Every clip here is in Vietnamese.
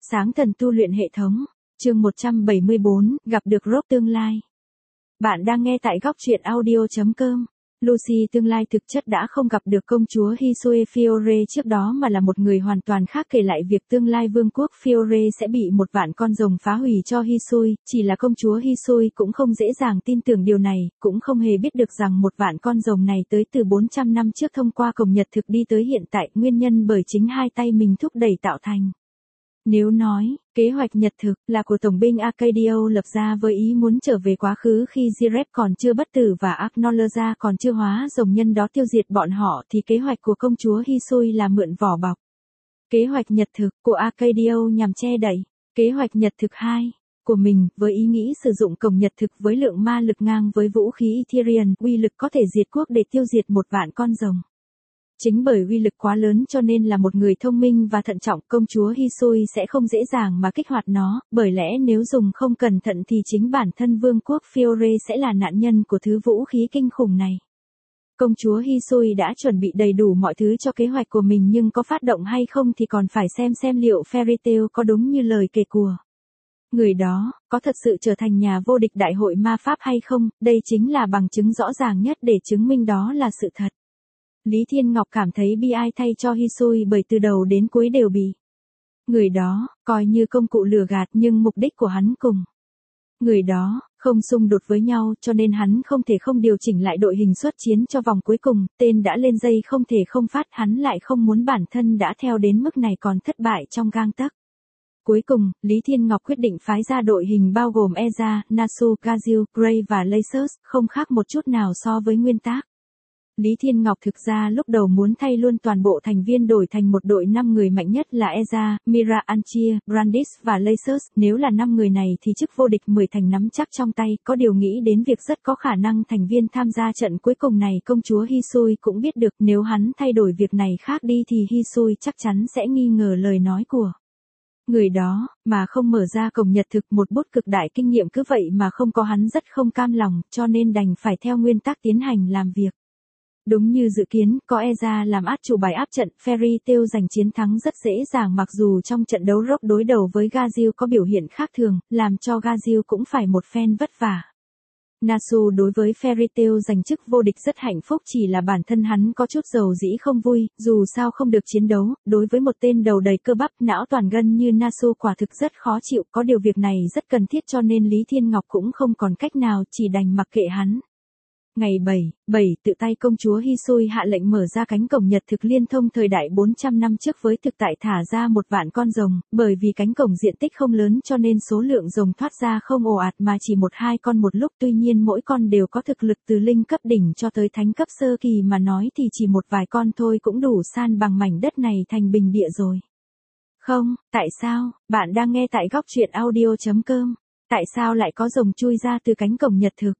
Sáng thần tu luyện hệ thống, chương 174, gặp được Rob tương lai. Bạn đang nghe tại góc truyện audio.com. Lucy tương lai thực chất đã không gặp được công chúa Hisui Fiore trước đó mà là một người hoàn toàn khác, kể lại việc tương lai vương quốc Fiore sẽ bị một vạn con rồng phá hủy cho Hisui, chỉ là công chúa Hisui cũng không dễ dàng tin tưởng điều này, cũng không hề biết được rằng một vạn con rồng này tới từ 400 năm trước thông qua cổng nhật thực đi tới hiện tại, nguyên nhân bởi chính hai tay mình thúc đẩy tạo thành. Nếu nói, kế hoạch nhật thực là của tổng binh Arcadio lập ra với ý muốn trở về quá khứ khi Jirep còn chưa bất tử và Agnoloza còn chưa hóa rồng nhân đó tiêu diệt bọn họ, thì kế hoạch của công chúa Hisui là mượn vỏ bọc. Kế hoạch nhật thực của Arcadio nhằm che đậy kế hoạch nhật thực 2 của mình, với ý nghĩ sử dụng cổng nhật thực với lượng ma lực ngang với vũ khí Ethereum, uy lực có thể diệt quốc để tiêu diệt một vạn con rồng. Chính bởi uy lực quá lớn cho nên là một người thông minh và thận trọng, công chúa Hisui sẽ không dễ dàng mà kích hoạt nó, bởi lẽ nếu dùng không cẩn thận thì chính bản thân vương quốc Fiore sẽ là nạn nhân của thứ vũ khí kinh khủng này. Công chúa Hisui đã chuẩn bị đầy đủ mọi thứ cho kế hoạch của mình, nhưng có phát động hay không thì còn phải xem liệu Fairy Tail có đúng như lời kể của người đó, có thật sự trở thành nhà vô địch đại hội ma pháp hay không. Đây chính là bằng chứng rõ ràng nhất để chứng minh đó là sự thật. Lý Thiên Ngọc cảm thấy bi ai thay cho Hisui, bởi từ đầu đến cuối đều bị người đó coi như công cụ lừa gạt, nhưng mục đích của hắn cùng người đó không xung đột với nhau, cho nên hắn không thể không điều chỉnh lại đội hình xuất chiến cho vòng cuối cùng. Tên đã lên dây không thể không phát, hắn lại không muốn bản thân đã theo đến mức này còn thất bại trong gang tấc. Cuối cùng, Lý Thiên Ngọc quyết định phái ra đội hình bao gồm Eza, Nasu, Gazil, Gray và Lacers, không khác một chút nào so với nguyên tác. Lý Thiên Ngọc thực ra lúc đầu muốn thay luôn toàn bộ thành viên, đổi thành một đội 5 người mạnh nhất là Eza, Mira Anchia, Brandis và Lacers. Nếu là 5 người này thì chức vô địch 10 thành nắm chắc trong tay, có điều nghĩ đến việc rất có khả năng thành viên tham gia trận cuối cùng này công chúa Hisui cũng biết được, nếu hắn thay đổi việc này khác đi thì Hisui chắc chắn sẽ nghi ngờ lời nói của người đó, mà không mở ra cổng nhật thực. Một bút cực đại kinh nghiệm cứ vậy mà không có, hắn rất không cam lòng, cho nên đành phải theo nguyên tắc tiến hành làm việc. Đúng như dự kiến, có Eza làm át chủ bài áp trận, Fairy Tail giành chiến thắng rất dễ dàng, mặc dù trong trận đấu Rock đối đầu với Gazil có biểu hiện khác thường, làm cho Gazil cũng phải một phen vất vả. Nasu đối với Fairy Tail giành chức vô địch rất hạnh phúc, chỉ là bản thân hắn có chút dầu dĩ không vui, dù sao không được chiến đấu, đối với một tên đầu đầy cơ bắp, não toàn gân như Nasu quả thực rất khó chịu, có điều việc này rất cần thiết cho nên Lý Thiên Ngọc cũng không còn cách nào, chỉ đành mặc kệ hắn. Ngày 7 tự tay công chúa Hisui hạ lệnh mở ra cánh cổng nhật thực liên thông thời đại 400 năm trước với thực tại, thả ra một vạn con rồng, bởi vì cánh cổng diện tích không lớn cho nên số lượng rồng thoát ra không ồ ạt mà chỉ 1-2 con một lúc, tuy nhiên mỗi con đều có thực lực từ linh cấp đỉnh cho tới thánh cấp sơ kỳ, mà nói thì chỉ một vài con thôi cũng đủ san bằng mảnh đất này thành bình địa rồi. Không, tại sao? Bạn đang nghe tại góc truyện audio.com. Tại sao lại có rồng chui ra từ cánh cổng nhật thực?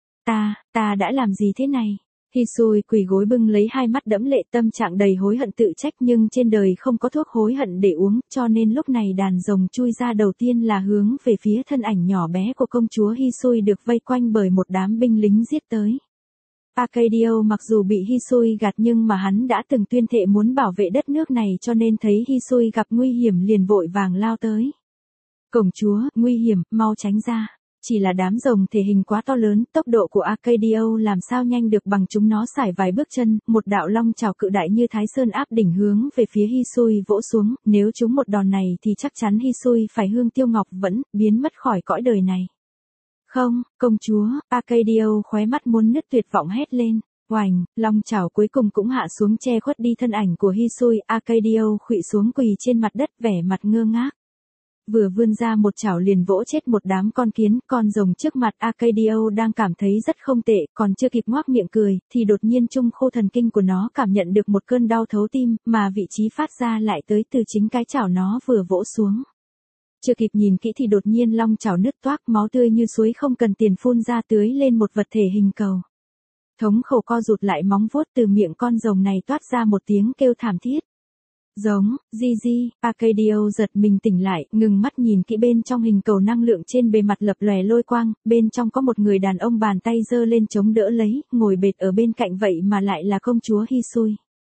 Ta đã làm gì thế này? Hisui quỳ gối bưng lấy hai mắt đẫm lệ, tâm trạng đầy hối hận tự trách, nhưng trên đời không có thuốc hối hận để uống, cho nên lúc này đàn rồng chui ra đầu tiên là hướng về phía thân ảnh nhỏ bé của công chúa Hisui được vây quanh bởi một đám binh lính giết tới. Arcadio mặc dù bị Hisui gạt nhưng mà hắn đã từng tuyên thệ muốn bảo vệ đất nước này, cho nên thấy Hisui gặp nguy hiểm liền vội vàng lao tới. Công chúa, nguy hiểm, mau tránh ra. Chỉ là đám rồng thể hình quá to lớn, tốc độ của Arcadio làm sao nhanh được bằng chúng nó xài vài bước chân, một đạo long chảo cự đại như Thái Sơn áp đỉnh hướng về phía Hisui vỗ xuống, nếu trúng một đòn này thì chắc chắn Hisui phải hương tiêu ngọc vẫn, biến mất khỏi cõi đời này. Không, công chúa, Arcadio khóe mắt muốn nứt tuyệt vọng hét lên. Oành, long chảo cuối cùng cũng hạ xuống che khuất đi thân ảnh của Hisui, Arcadio khuỵu xuống quỳ trên mặt đất vẻ mặt ngơ ngác. Vừa vươn ra một chảo liền vỗ chết một đám con kiến, con rồng trước mặt Arcadio đang cảm thấy rất không tệ, còn chưa kịp ngoác miệng cười, thì đột nhiên trung khô thần kinh của nó cảm nhận được một cơn đau thấu tim, mà vị trí phát ra lại tới từ chính cái chảo nó vừa vỗ xuống. Chưa kịp nhìn kỹ thì đột nhiên long chảo nứt toác, máu tươi như suối không cần tiền phun ra tưới lên một vật thể hình cầu. Thống khổ co rụt lại móng vuốt, từ miệng con rồng này toát ra một tiếng kêu thảm thiết. Giống, Gigi, Arcadio giật mình tỉnh lại, ngừng mắt nhìn kỹ bên trong hình cầu năng lượng trên bề mặt lập lòe lôi quang, bên trong có một người đàn ông bàn tay giơ lên chống đỡ lấy, ngồi bệt ở bên cạnh vậy mà lại là công chúa Hisui.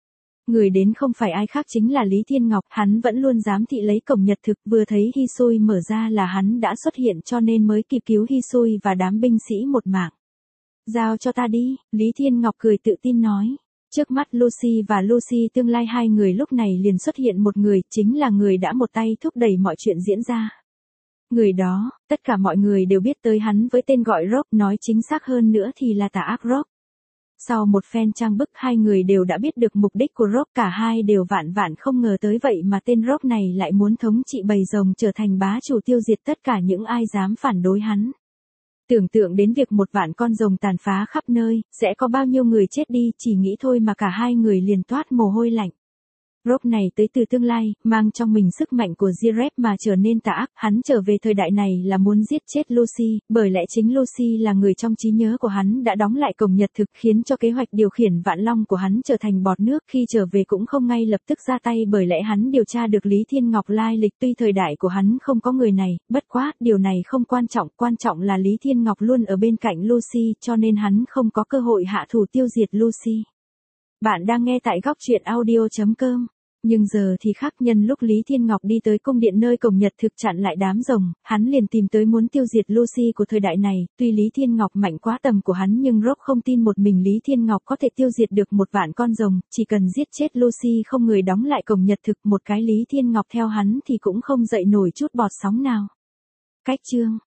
Người đến không phải ai khác chính là Lý Thiên Ngọc, hắn vẫn luôn giám thị lấy cổng nhật thực, vừa thấy Hisui mở ra là hắn đã xuất hiện cho nên mới kịp cứu Hisui và đám binh sĩ một mạng. Giao cho ta đi, Lý Thiên Ngọc cười tự tin nói. Trước mắt Lucy và Lucy tương lai hai người lúc này liền xuất hiện một người, chính là người đã một tay thúc đẩy mọi chuyện diễn ra. Người đó, tất cả mọi người đều biết tới hắn với tên gọi Rob, nói chính xác hơn nữa thì là tà ác Rob. Sau một phen trang bức hai người đều đã biết được mục đích của Rob, cả hai đều vạn không ngờ tới vậy mà tên Rob này lại muốn thống trị bầy rồng, trở thành bá chủ tiêu diệt tất cả những ai dám phản đối hắn. Tưởng tượng đến việc 1 vạn con rồng tàn phá khắp nơi, sẽ có bao nhiêu người chết đi, chỉ nghĩ thôi mà cả hai người liền toát mồ hôi lạnh. Rob này tới từ tương lai, mang trong mình sức mạnh của Jirep mà trở nên tà ác, hắn trở về thời đại này là muốn giết chết Lucy, bởi lẽ chính Lucy là người trong trí nhớ của hắn đã đóng lại cổng nhật thực, khiến cho kế hoạch điều khiển vạn long của hắn trở thành bọt nước, khi trở về cũng không ngay lập tức ra tay, bởi lẽ hắn điều tra được Lý Thiên Ngọc lai lịch, tuy thời đại của hắn không có người này, bất quá, điều này không quan trọng là Lý Thiên Ngọc luôn ở bên cạnh Lucy, cho nên hắn không có cơ hội hạ thủ tiêu diệt Lucy. Bạn đang nghe tại góc truyện audio.com. Nhưng giờ thì khác, nhân lúc Lý Thiên Ngọc đi tới cung điện nơi cổng nhật thực chặn lại đám rồng, hắn liền tìm tới muốn tiêu diệt Lucy của thời đại này, tuy Lý Thiên Ngọc mạnh quá tầm của hắn nhưng Rob không tin một mình Lý Thiên Ngọc có thể tiêu diệt được 1 vạn con rồng, chỉ cần giết chết Lucy không người đóng lại cổng nhật thực, một cái Lý Thiên Ngọc theo hắn thì cũng không dậy nổi chút bọt sóng nào. Cách chương